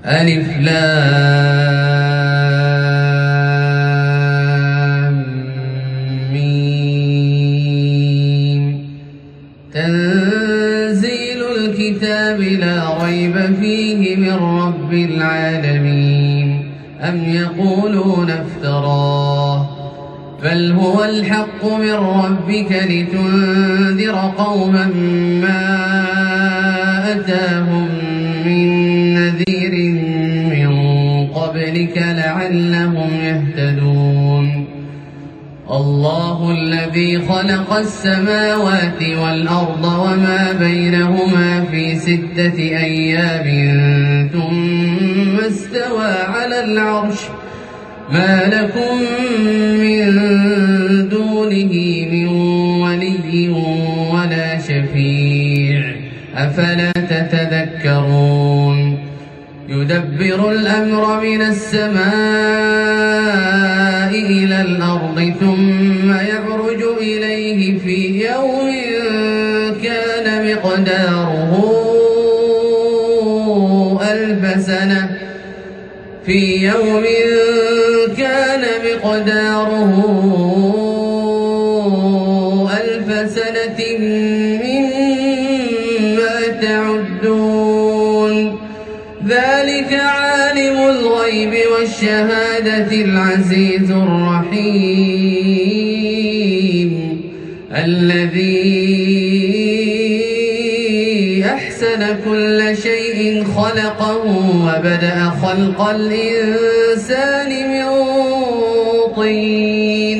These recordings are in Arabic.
ألف لام ميم. تنزيل الكتاب لا ريب فيه من رب العالمين. أم يقولون افتراه بل هو الحق من ربك لتنذر قوما ما أتاهم من نذير من قبلك لعلهم يهتدون. الله الذي خلق السماوات والأرض وما بينهما في 6 أيام ثم استوى على العرش. ما لكم من دونه من ولي ولا شفيع أفلا تتذكرون. يدبر الأمر من السماء إلى الأرض ثم يعرج إليه في يوم كان مقداره 1000 سنة مما تعدون. ذلك عالم الغيب والشهادة العزيز الرحيم الذي أحسن كل شيء خلقه وبدأ خلق الإنسان من طين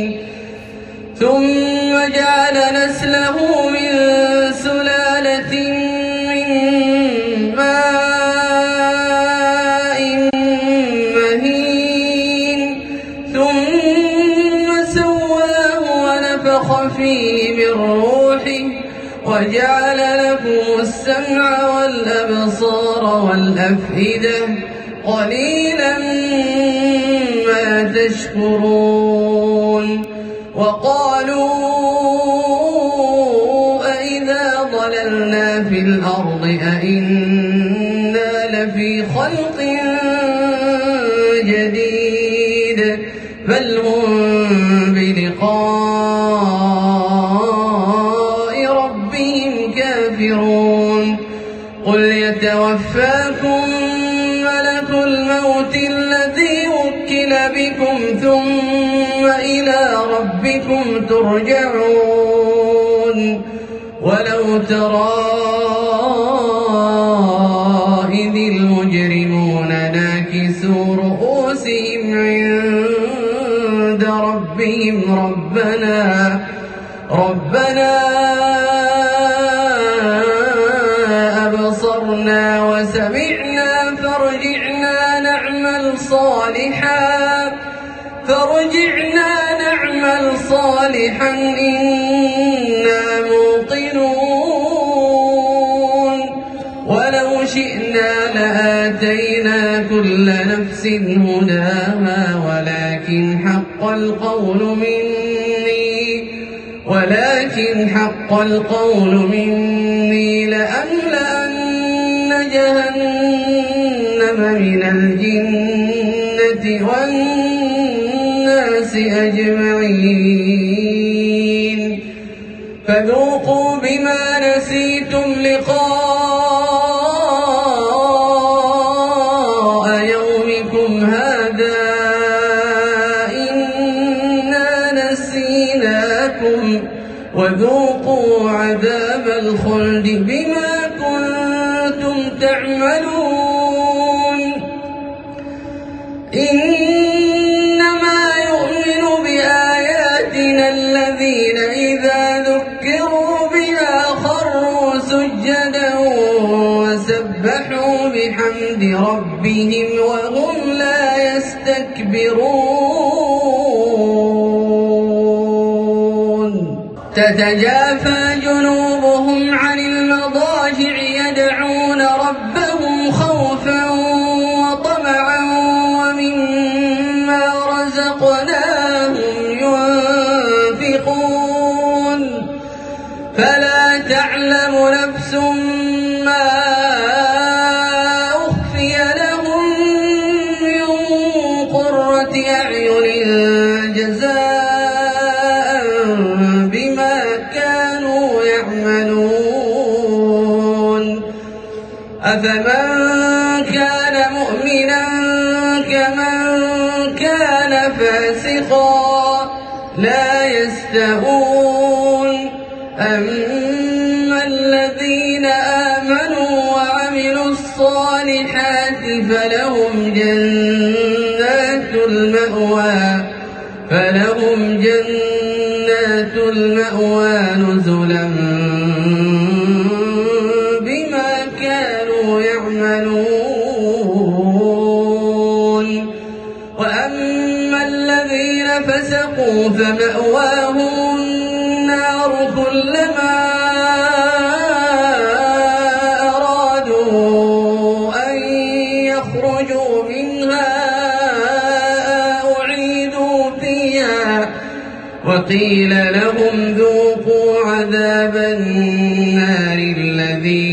ثم جعل نسله من سلالة من ماء مهين ثم سواه ونفخ فيه من روحه وجعل لكم السمع والأبصار والأفئدة قليلا ما تشكرون. وقالوا أئذا ضللنا في الأرض أئنا لفي خلق جديد بل هم بلقاء ربهم كافرون. قل يتوفاكم ملك الموت الذي وكل بكم ثم إلى ربكم ترجعون. ولو ترى إذ المجرمون ناكسوا رؤوسهم عند ربهم ربنا أبصرنا وسمعنا فارجعنا نعمل صالحا إنا موقنون. ولو شئنا لآتينا كل نفس هداها ولكن حق القول مني لأملأن جهنم من الجنة والناس أجمعين. فذوقوا بما نسيتم لقاء يومكم هذا إنا نسيناكم وذوقوا عذاب الخلد بما كنتم تعملون. إنما يؤمن بآياتنا الذين إذا ذكروا بها خروا سجدا وسبحوا بحمد ربهم وهم لا يستكبرون. تتجافى جنوبهم عن المضاجع يدعون ربهم خوفا وطمعا ومما رزقناهم ينفقون. فلا تعلم نفس ما أخفي لهم أفمن كان مؤمنا كمن كان فاسقا لا يستوون أما الذين آمنوا وعملوا الصالحات فلهم جنات المأوى نزلا بما كانوا يعملون وأما الذين فسقوا فمأواهم النار كلما أرادوا أن يخرجوا منها أعيدوا فيها وقيل لهم ذوقوا عذاب النار الذي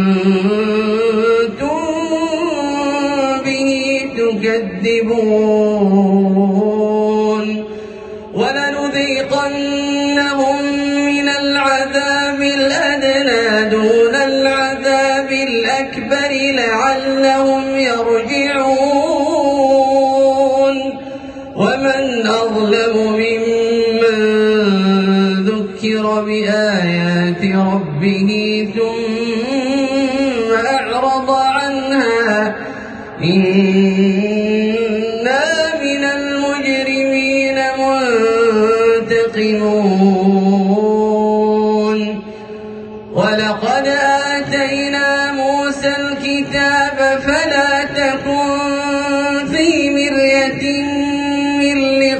كنتم به تكذبون ولنذيقنهم من العذاب الأدنى دون العذاب الأكبر لعلهم يرجعون ومن أظلم ممن ذكر بآيات ربه ثم أعرض عنها إنا من المجرمين منتقمون ولقد آتينا موسى الكتاب فلا تكن في مرية من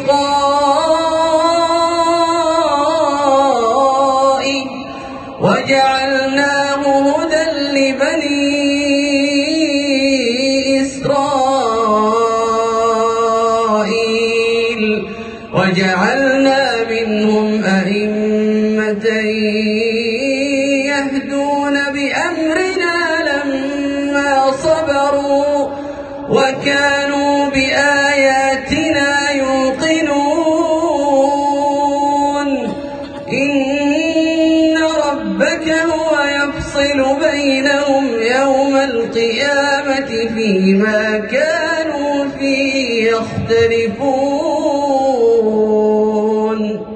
لقائه وجعلناه هدى لبني إسرائيل وجعلنا منهم أئمة يهدون بأمرنا لما صبروا وكانوا بآياتنا يوقنون إن ربك هو يفصل بينهم يوم القيامة فيما كانوا فيه يختلفون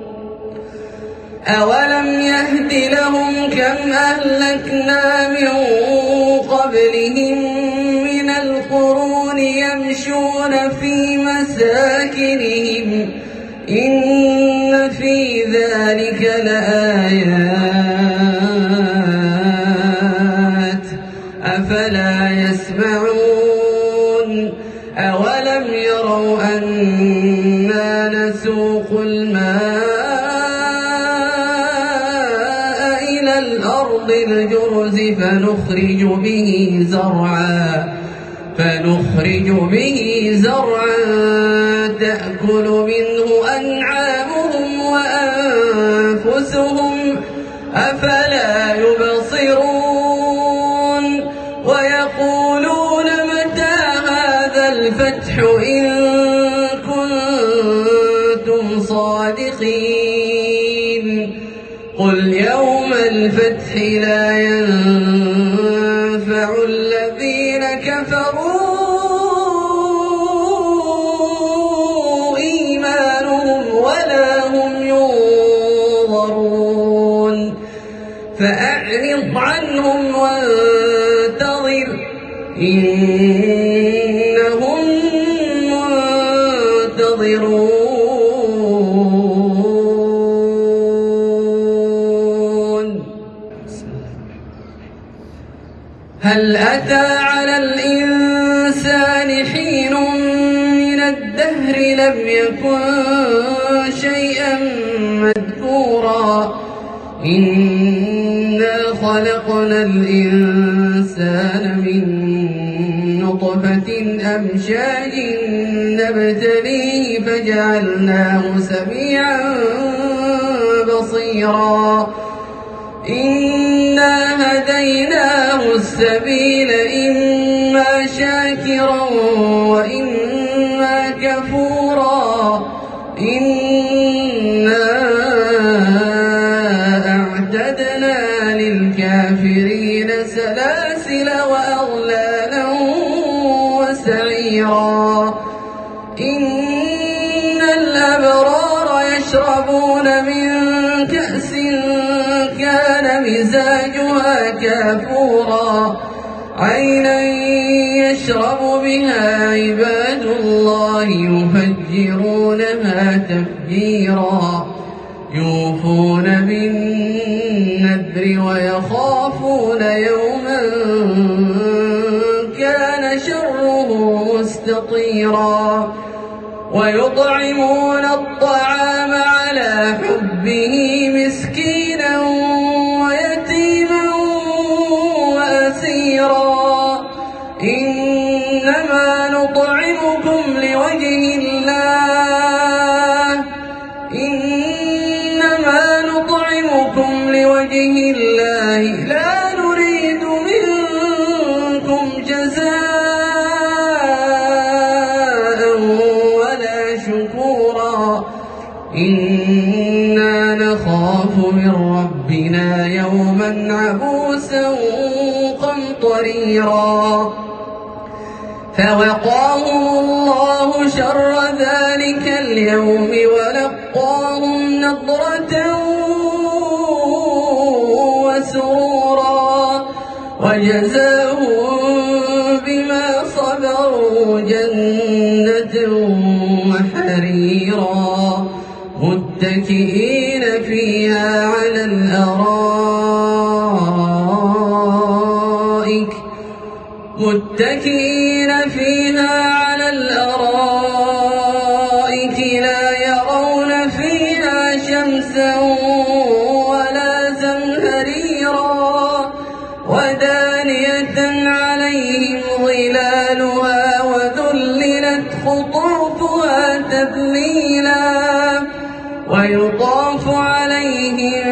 أولم يهد لهم كم أهلكنا من قبلهم من القرون يمشون في مساكنهم إن في ذلك لآيات أفلا يسمعون أولم يروا أنا نسوق الماء إلى الأرض الجرز فنخرج به زرعا تأكل منه أنعامهم وأنفسهم أفلا يبصرون ويقولون متى هذا الفتح إن كنتم صادقين قل يوم الفتح لا ينفع الذين كفروا إيمانهم ولا هم ينظرون فأعرض عنهم وانتظر إنهم منتظرون هل أتى على الإنسان حين من الدهر لم يكن شيئا مذكورا إنا خلقنا الإنسان من نطفة أمشاج نبتليه فجعلناه سميعا بصيرا إنا هديناه السبيل إما شاكرا وإما كفورا إنا أعتدنا للكافرين سلاما سلاسل وأغلالا وسعيرا إن الأبرار يشربون من كأس كان مزاجها كافورا عينا يشرب بها عباد الله يفجرونها تفجيرا يوفون بالنذر ويخافون يوما كان شره مستطيرا ويطعمون الطعام على حبه مسكينا ويتيما وأسيرا إنما نطعمكم لوجه الله لا نريد منكم جزاء ولا شكورا إنا نخاف من ربنا يوما عبوسا قمطريرا فوقاهم الله شر ذلك اليوم ولقاهم نضرة وسرورا وجزاهم بما صبروا جنة وحريرا متكئين فيها على الأرائك لا يرون فيها شمسا ولا زمهريرا ودانية عليهم ظلالها وذللت خطوطها تذليلا ويطاف عليهم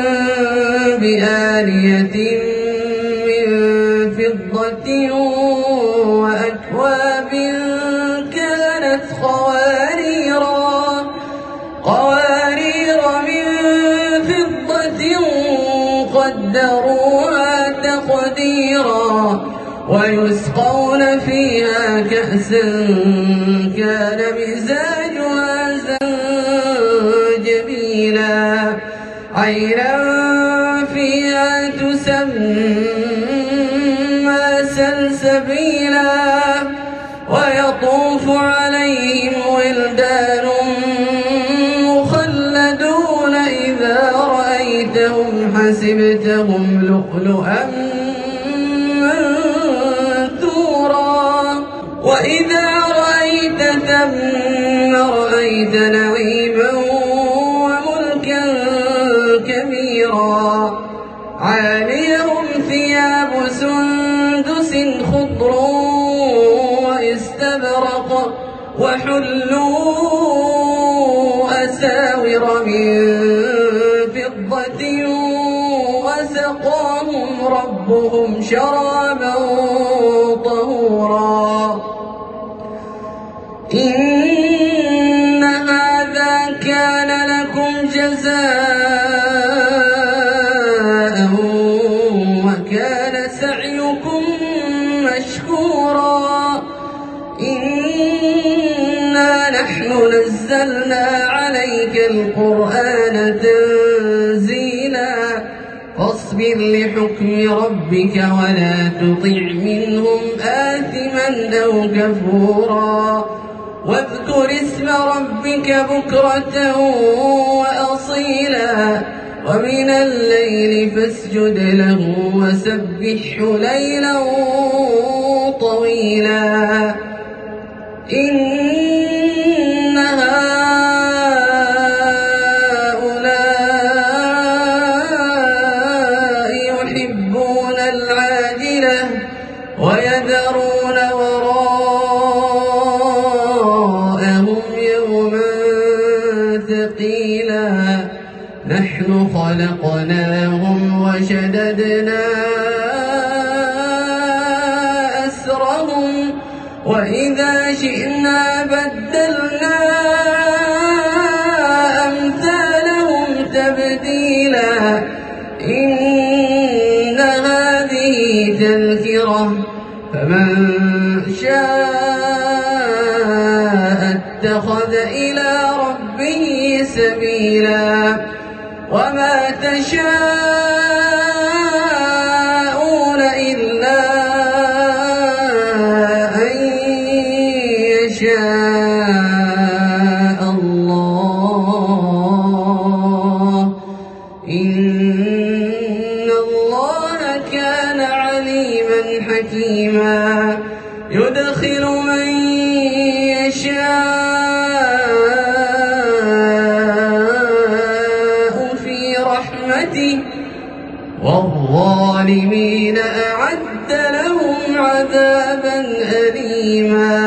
بآنية من فضة وأكواب كانت قوارير من فضة قدروها تقديرا ويسقون فيها كأسا كان مزاجها زنجبيلا عينا فيها تسمى سلسبيلا ويطوف عليهم ولدان مخلدون إذا رأيتهم حسبتهم لؤلؤا منثورا وإذا رأيت ثم رأيت نعيما وملكا كبيرا عاليهم ثياب سندس خضر واستبرق وحلوا أساور من فضة وسقاهم ربهم شرابا طهورا إن هذا كان لكم جزاء وكان سعيكم مشكورا إنا نحن نزلنا عليك القرآن تنزيلا فاصبر لحكم ربك ولا تطع منهم آثما أو كفورا واذكر اسم ربك بكرة وأصيلا ومن الليل فاسجد له وسبحه ليلا طويلا إن هؤلاء يحبون العاجلة ويذرون وراءهم يوما ثقيلا نحن خلقناهم وشددنا أسرهم وإذا شئنا بدلنا أمثالهم تبديلا إن هذه تذكرة فمن شاء اتخذ إلى ربه سبيلا وما تشاءون إلا أن يشاء الله إن الله كان عليما حكيما يدخل من يشاء في رحمته والظالمين أعد لهم عذابا أليما.